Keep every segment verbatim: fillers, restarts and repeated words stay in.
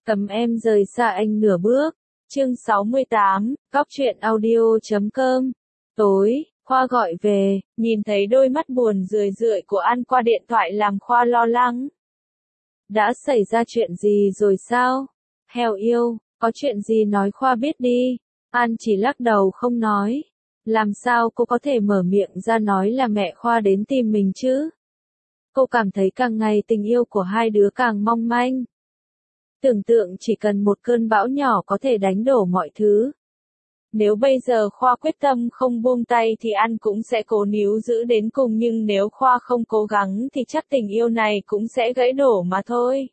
Cấm em rời xa anh nửa bước. Chương sáu mươi tám, Cóc truyện audio chấm com. Tối, Khoa gọi về, nhìn thấy đôi mắt buồn rười rượi của An qua điện thoại làm Khoa lo lắng. Đã xảy ra chuyện gì rồi sao? Heo yêu, có chuyện gì nói Khoa biết đi. An chỉ lắc đầu không nói. Làm sao cô có thể mở miệng ra nói là mẹ Khoa đến tìm mình chứ? Cô cảm thấy càng ngày tình yêu của hai đứa càng mong manh. Tưởng tượng chỉ cần một cơn bão nhỏ có thể đánh đổ mọi thứ. Nếu bây giờ Khoa quyết tâm không buông tay thì An cũng sẽ cố níu giữ đến cùng, nhưng nếu Khoa không cố gắng thì chắc tình yêu này cũng sẽ gãy đổ mà thôi.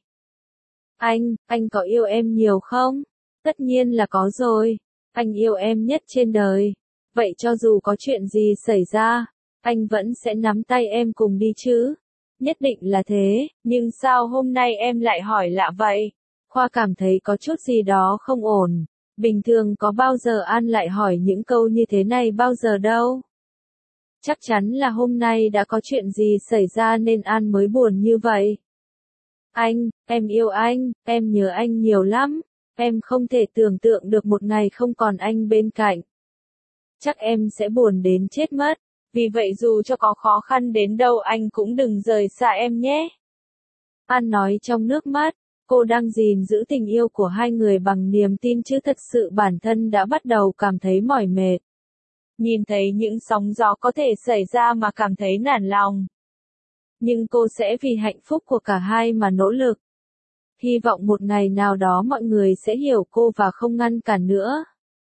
Anh, anh có yêu em nhiều không? Tất nhiên là có rồi. Anh yêu em nhất trên đời. Vậy cho dù có chuyện gì xảy ra, anh vẫn sẽ nắm tay em cùng đi chứ? Nhất định là thế, nhưng sao hôm nay em lại hỏi lạ vậy? Khoa cảm thấy có chút gì đó không ổn. Bình thường có bao giờ An lại hỏi những câu như thế này bao giờ đâu. Chắc chắn là hôm nay đã có chuyện gì xảy ra nên An mới buồn như vậy. Anh, em yêu anh, em nhớ anh nhiều lắm. Em không thể tưởng tượng được một ngày không còn anh bên cạnh. Chắc em sẽ buồn đến chết mất. Vì vậy dù cho có khó khăn đến đâu anh cũng đừng rời xa em nhé. An nói trong nước mắt. Cô đang gìn giữ tình yêu của hai người bằng niềm tin chứ thật sự bản thân đã bắt đầu cảm thấy mỏi mệt. Nhìn thấy những sóng gió có thể xảy ra mà cảm thấy nản lòng. Nhưng cô sẽ vì hạnh phúc của cả hai mà nỗ lực. Hy vọng một ngày nào đó mọi người sẽ hiểu cô và không ngăn cản nữa.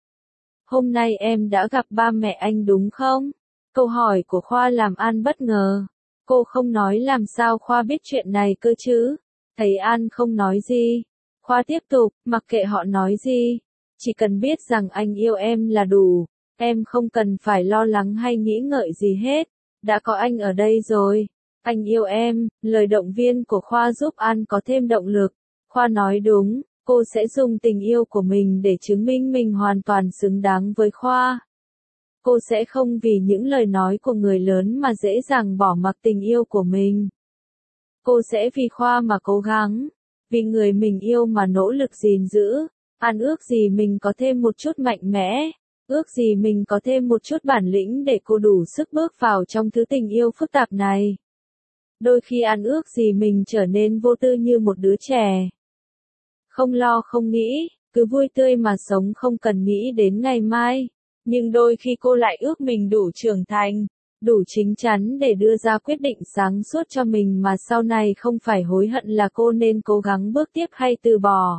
Hôm nay em đã gặp ba mẹ anh đúng không? Câu hỏi của Khoa làm An bất ngờ. Cô không nói làm sao Khoa biết chuyện này cơ chứ? Thấy An không nói gì, Khoa tiếp tục, mặc kệ họ nói gì. Chỉ cần biết rằng anh yêu em là đủ, em không cần phải lo lắng hay nghĩ ngợi gì hết. Đã có anh ở đây rồi. Anh yêu em, lời động viên của Khoa giúp An có thêm động lực. Khoa nói đúng, cô sẽ dùng tình yêu của mình để chứng minh mình hoàn toàn xứng đáng với Khoa. Cô sẽ không vì những lời nói của người lớn mà dễ dàng bỏ mặc tình yêu của mình. Cô sẽ vì Khoa mà cố gắng, vì người mình yêu mà nỗ lực gìn giữ. An ước gì mình có thêm một chút mạnh mẽ, ước gì mình có thêm một chút bản lĩnh để cô đủ sức bước vào trong thứ tình yêu phức tạp này. Đôi khi An ước gì mình trở nên vô tư như một đứa trẻ. Không lo không nghĩ, cứ vui tươi mà sống không cần nghĩ đến ngày mai. Nhưng đôi khi cô lại ước mình đủ trưởng thành, đủ chín chắn để đưa ra quyết định sáng suốt cho mình mà sau này không phải hối hận là cô nên cố gắng bước tiếp hay từ bỏ.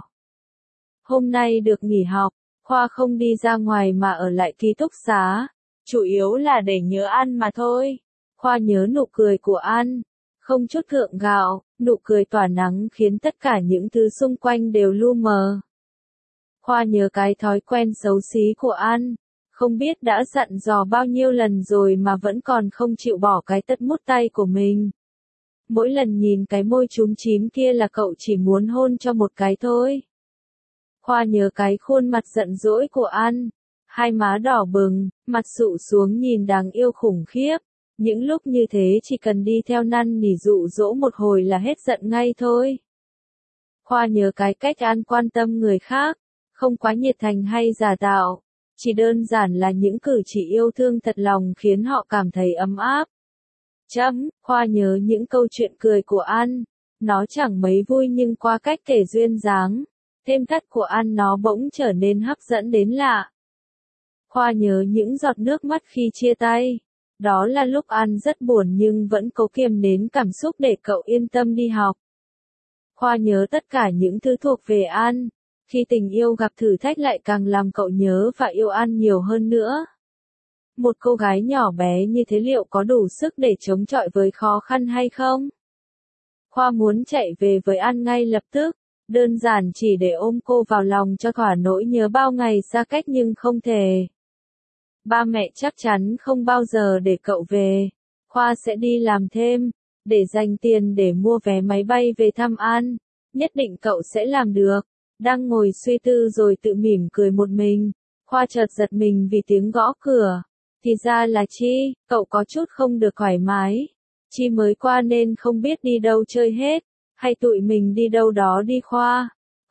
Hôm nay được nghỉ học, Khoa không đi ra ngoài mà ở lại ký túc xá, chủ yếu là để nhớ An mà thôi. Khoa nhớ nụ cười của An, không chút gượng gạo, nụ cười tỏa nắng khiến tất cả những thứ xung quanh đều lu mờ. Khoa nhớ cái thói quen xấu xí của An. Không biết đã dặn dò bao nhiêu lần rồi mà vẫn còn không chịu bỏ cái tất mút tay của mình. Mỗi lần nhìn cái môi chúm chím kia là cậu chỉ muốn hôn cho một cái thôi. Khoa nhớ cái khuôn mặt giận dỗi của An. Hai má đỏ bừng, mặt sụ xuống nhìn đáng yêu khủng khiếp. Những lúc như thế chỉ cần đi theo năn nỉ dụ dỗ một hồi là hết giận ngay thôi. Khoa nhớ cái cách An quan tâm người khác, không quá nhiệt thành hay giả tạo. Chỉ đơn giản là những cử chỉ yêu thương thật lòng khiến họ cảm thấy ấm áp. Chấm, Khoa nhớ những câu chuyện cười của An. Nó chẳng mấy vui nhưng qua cách kể duyên dáng, thêm thắt của An nó bỗng trở nên hấp dẫn đến lạ. Khoa nhớ những giọt nước mắt khi chia tay. Đó là lúc An rất buồn nhưng vẫn cố kiềm nén cảm xúc để cậu yên tâm đi học. Khoa nhớ tất cả những thứ thuộc về An. Khi tình yêu gặp thử thách lại càng làm cậu nhớ và yêu An nhiều hơn nữa. Một cô gái nhỏ bé như thế liệu có đủ sức để chống chọi với khó khăn hay không? Khoa muốn chạy về với An ngay lập tức, đơn giản chỉ để ôm cô vào lòng cho thỏa nỗi nhớ bao ngày xa cách nhưng không thể. Ba mẹ chắc chắn không bao giờ để cậu về. Khoa sẽ đi làm thêm, để dành tiền để mua vé máy bay về thăm An. Nhất định cậu sẽ làm được. Đang ngồi suy tư rồi tự mỉm cười một mình, Khoa chợt giật mình vì tiếng gõ cửa. Thì ra là Chi, cậu có chút không được thoải mái. Chi mới qua nên không biết đi đâu chơi hết, hay tụi mình đi đâu đó đi Khoa.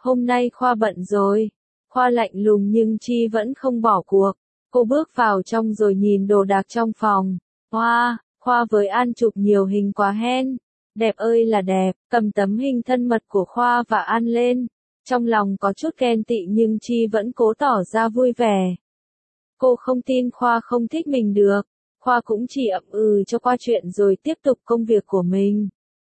Hôm nay Khoa bận rồi. Khoa lạnh lùng nhưng Chi vẫn không bỏ cuộc. Cô bước vào trong rồi nhìn đồ đạc trong phòng. Hoa, Khoa với An chụp nhiều hình quá hen. Đẹp ơi là đẹp, cầm tấm hình thân mật của Khoa và An lên. Trong lòng có chút ghen tị nhưng Chi vẫn cố tỏ ra vui vẻ. Cô không tin Khoa không thích mình được. Khoa cũng chỉ ậm ừ cho qua chuyện rồi tiếp tục công việc của mình.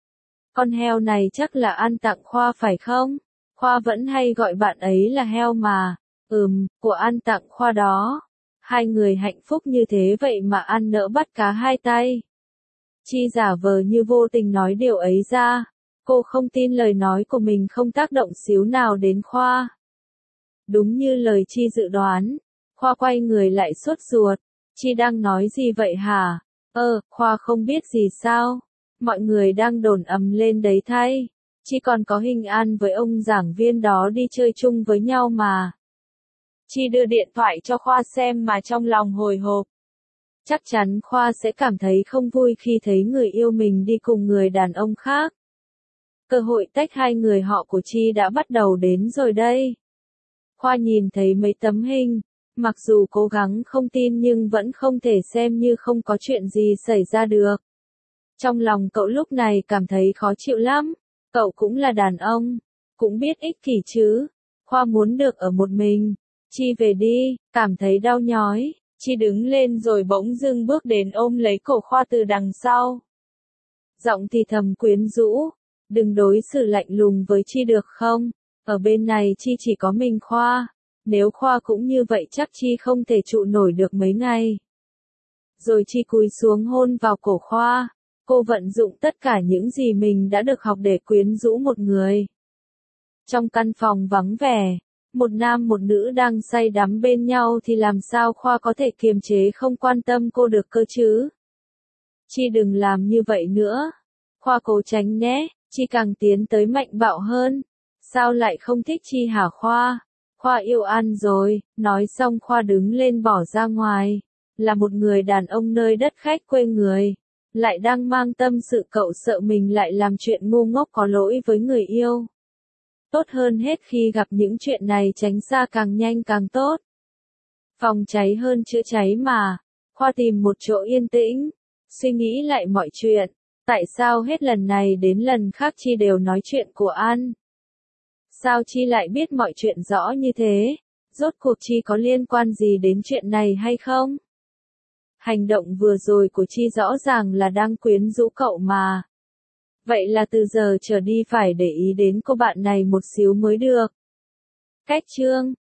Con heo này chắc là An tặng Khoa phải không? Khoa vẫn hay gọi bạn ấy là heo mà. Ừm, của An tặng Khoa đó. Hai người hạnh phúc như thế vậy mà An nỡ bắt cá hai tay. Chi giả vờ như vô tình nói điều ấy ra. Cô không tin lời nói của mình không tác động xíu nào đến Khoa. Đúng như lời Chi dự đoán. Khoa quay người lại sốt ruột. Chi đang nói gì vậy hả? Ơ, Khoa không biết gì sao? Mọi người đang đồn ầm lên đấy thay. Chi còn có hình An với ông giảng viên đó đi chơi chung với nhau mà. Chi đưa điện thoại cho Khoa xem mà trong lòng hồi hộp. Chắc chắn Khoa sẽ cảm thấy không vui khi thấy người yêu mình đi cùng người đàn ông khác. Cơ hội tách hai người họ của Chi đã bắt đầu đến rồi đây. Khoa nhìn thấy mấy tấm hình, mặc dù cố gắng không tin nhưng vẫn không thể xem như không có chuyện gì xảy ra được. Trong lòng cậu lúc này cảm thấy khó chịu lắm, cậu cũng là đàn ông, cũng biết ích kỷ chứ. Khoa muốn được ở một mình. Chi về đi, cảm thấy đau nhói. Chi đứng lên rồi bỗng dưng bước đến ôm lấy cổ Khoa từ đằng sau. Giọng thì thầm quyến rũ, đừng đối xử lạnh lùng với Chi được không? Ở bên này Chi chỉ có mình Khoa. Nếu Khoa cũng như vậy chắc Chi không thể trụ nổi được mấy ngày. Rồi Chi cúi xuống hôn vào cổ Khoa. Cô vận dụng tất cả những gì mình đã được học để quyến rũ một người. Trong căn phòng vắng vẻ, một nam một nữ đang say đắm bên nhau thì làm sao Khoa có thể kiềm chế không quan tâm cô được cơ chứ? Chi đừng làm như vậy nữa. Khoa cố tránh nhé. Chi càng tiến tới mạnh bạo hơn. Sao lại không thích Chi hả Khoa? Khoa yêu An rồi. Nói xong Khoa đứng lên bỏ ra ngoài. Là một người đàn ông nơi đất khách quê người. Lại đang mang tâm sự cậu sợ mình lại làm chuyện ngu ngốc có lỗi với người yêu. Tốt hơn hết khi gặp những chuyện này tránh xa càng nhanh càng tốt. Phòng cháy hơn chữa cháy mà. Khoa tìm một chỗ yên tĩnh. Suy nghĩ lại mọi chuyện. Tại sao hết lần này đến lần khác Chi đều nói chuyện của An? Sao Chi lại biết mọi chuyện rõ như thế? Rốt cuộc Chi có liên quan gì đến chuyện này hay không? Hành động vừa rồi của Chi rõ ràng là đang quyến rũ cậu mà. Vậy là từ giờ trở đi phải để ý đến cô bạn này một xíu mới được. Cách chương